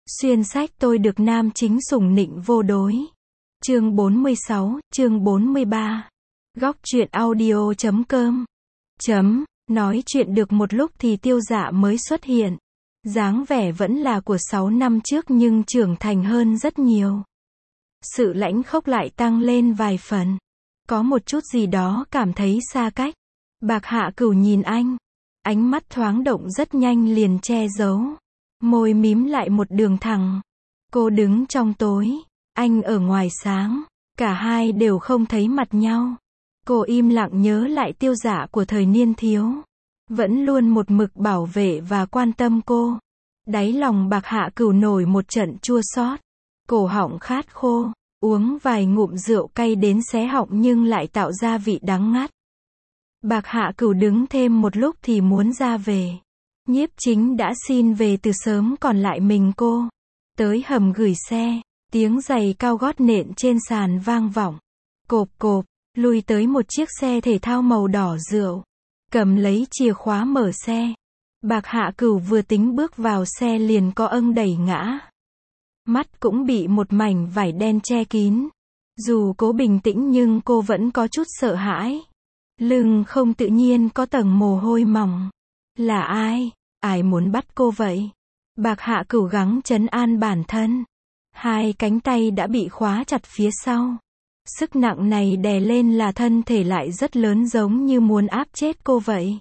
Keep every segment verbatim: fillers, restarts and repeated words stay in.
Xuyên sách tôi được nam chính sủng nịnh vô đối. Chương bốn mươi sáu, chương bốn mươi ba. Góc truyện audio chấm com. Chấm, nói chuyện được một lúc thì Tiêu Dạ mới xuất hiện. Dáng vẻ vẫn là của sáu năm trước nhưng trưởng thành hơn rất nhiều. Sự lãnh khốc lại tăng lên vài phần. Có một chút gì đó cảm thấy xa cách. Bạc Hạ Cửu nhìn anh. Ánh mắt thoáng động rất nhanh liền che giấu. Môi mím lại một đường thẳng. Cô đứng trong tối. Anh ở ngoài sáng. Cả hai đều không thấy mặt nhau. Cô im lặng nhớ lại Tiêu Dạ của thời niên thiếu. Vẫn luôn một mực bảo vệ và quan tâm cô. Đáy lòng Bạc Hạ Cửu nổi một trận chua xót. Cổ họng khát khô. Uống vài ngụm rượu cay đến xé họng nhưng lại tạo ra vị đắng ngắt. Bạc Hạ Cửu đứng thêm một lúc thì muốn ra về. Nhiếp Chính đã xin về từ sớm còn lại mình cô. Tới hầm gửi xe, tiếng giày cao gót nện trên sàn vang vọng. Cộp cộp, lui tới một chiếc xe thể thao màu đỏ rượu. Cầm lấy chìa khóa mở xe. Bạc Hạ Cửu vừa tính bước vào xe liền có âng đẩy ngã. Mắt cũng bị một mảnh vải đen che kín. Dù cố bình tĩnh nhưng cô vẫn có chút sợ hãi. Lưng không tự nhiên có tầng mồ hôi mỏng. Là ai? Ai muốn bắt cô vậy? Bạc Hạ Cửu gắng trấn an bản thân. Hai cánh tay đã bị khóa chặt phía sau. Sức nặng này đè lên là thân thể lại rất lớn giống như muốn áp chết cô vậy.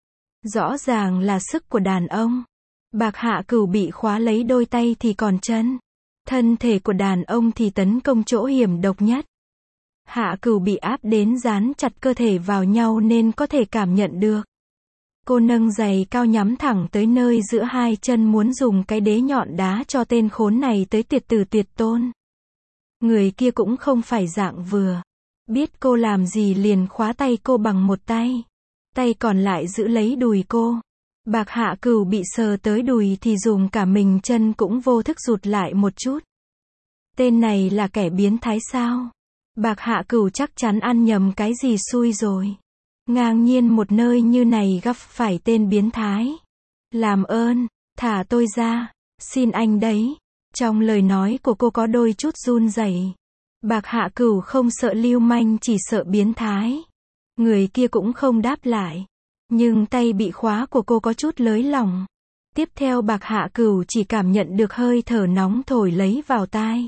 Rõ ràng là sức của đàn ông. Bạc Hạ Cửu bị khóa lấy đôi tay thì còn chân. Thân thể của đàn ông thì tấn công chỗ hiểm độc nhất. Hạ Cửu bị áp đến dán chặt cơ thể vào nhau nên có thể cảm nhận được. Cô nâng giày cao nhắm thẳng tới nơi giữa hai chân muốn dùng cái đế nhọn đá cho tên khốn này tới tuyệt tử tuyệt tôn. Người kia cũng không phải dạng vừa. Biết cô làm gì liền khóa tay cô bằng một tay. Tay còn lại giữ lấy đùi cô. Bạc Hạ Cửu bị sờ tới đùi thì dùng cả mình chân cũng vô thức rụt lại một chút. Tên này là kẻ biến thái sao? Bạc Hạ Cửu chắc chắn ăn nhầm cái gì xui rồi. Ngang nhiên một nơi như này gặp phải tên biến thái. Làm ơn, thả tôi ra, xin anh đấy. Trong lời nói của cô có đôi chút run rẩy. Bạc Hạ Cửu không sợ lưu manh chỉ sợ biến thái. Người kia cũng không đáp lại. Nhưng tay bị khóa của cô có chút lới lỏng. Tiếp theo Bạc Hạ Cửu chỉ cảm nhận được hơi thở nóng thổi lấy vào tai.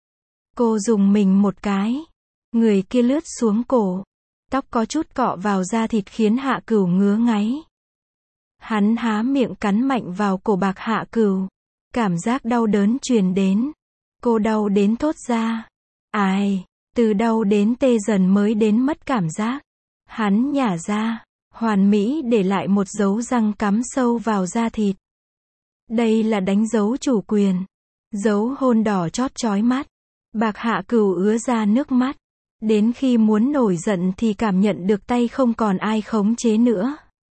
Cô dùng mình một cái. Người kia lướt xuống cổ. Tóc có chút cọ vào da thịt khiến Hạ Cửu ngứa ngáy. Hắn há miệng cắn mạnh vào cổ Bạc Hạ Cửu. Cảm giác đau đớn truyền đến. Cô đau đến thốt ra. Ai, từ đau đến tê dần mới đến mất cảm giác. Hắn nhả ra. Hoàn mỹ để lại một dấu răng cắm sâu vào da thịt. Đây là đánh dấu chủ quyền. Dấu hôn đỏ chót chói mắt. Bạc Hạ Cửu ứa ra nước mắt. Đến khi muốn nổi giận thì cảm nhận được tay không còn ai khống chế nữa.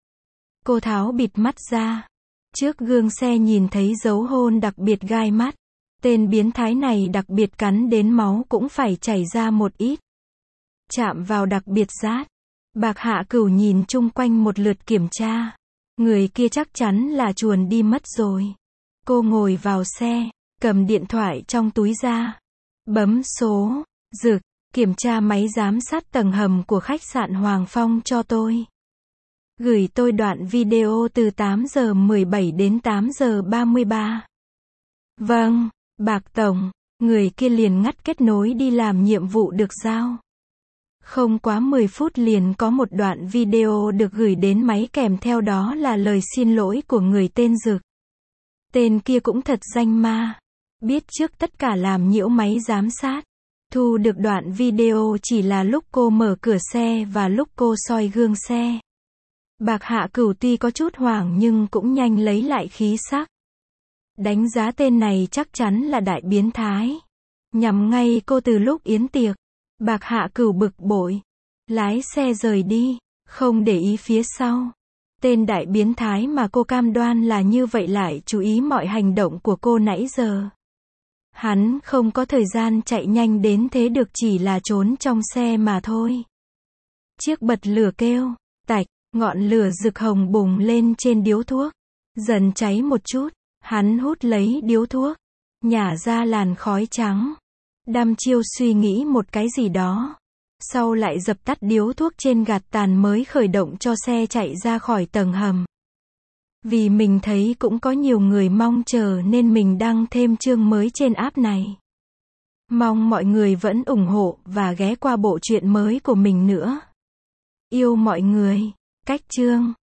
Cô tháo bịt mắt ra. Trước gương xe nhìn thấy dấu hôn đặc biệt gai mắt. Tên biến thái này đặc biệt cắn đến máu cũng phải chảy ra một ít. Chạm vào đặc biệt rát. Bạc Hạ Cửu nhìn chung quanh một lượt kiểm tra. Người kia chắc chắn là chuồn đi mất rồi. Cô ngồi vào xe, cầm điện thoại trong túi ra. Bấm số, rực, kiểm tra máy giám sát tầng hầm của khách sạn Hoàng Phong cho tôi. Gửi tôi đoạn video từ tám giờ mười bảy đến tám giờ ba mươi ba. Vâng, Bạc Tổng, người kia liền ngắt kết nối đi làm nhiệm vụ được giao. Không quá mười phút liền có một đoạn video được gửi đến máy kèm theo đó là lời xin lỗi của người tên Dực. Tên kia cũng thật danh ma. Biết trước tất cả làm nhiễu máy giám sát. Thu được đoạn video chỉ là lúc cô mở cửa xe và lúc cô soi gương xe. Bạc Hạ Cửu tuy có chút hoảng nhưng cũng nhanh lấy lại khí sắc. Đánh giá tên này chắc chắn là đại biến thái. Nhằm ngay cô từ lúc yến tiệc. Bạc Hạ Cửu bực bội. Lái xe rời đi. Không để ý phía sau. Tên đại biến thái mà cô cam đoan là như vậy lại chú ý mọi hành động của cô nãy giờ. Hắn không có thời gian chạy nhanh đến thế được chỉ là trốn trong xe mà thôi. Chiếc bật lửa kêu. Tạch, ngọn lửa rực hồng bùng lên trên điếu thuốc. Dần cháy một chút. Hắn hút lấy điếu thuốc. nhả ra làn khói trắng. Đăm chiêu suy nghĩ một cái gì đó. Sau lại dập tắt điếu thuốc trên gạt tàn mới khởi động cho xe chạy ra khỏi tầng hầm. Vì mình thấy cũng có nhiều người mong chờ nên mình đăng thêm chương mới trên app này. Mong mọi người vẫn ủng hộ và ghé qua bộ truyện mới của mình nữa. Yêu mọi người. Cách chương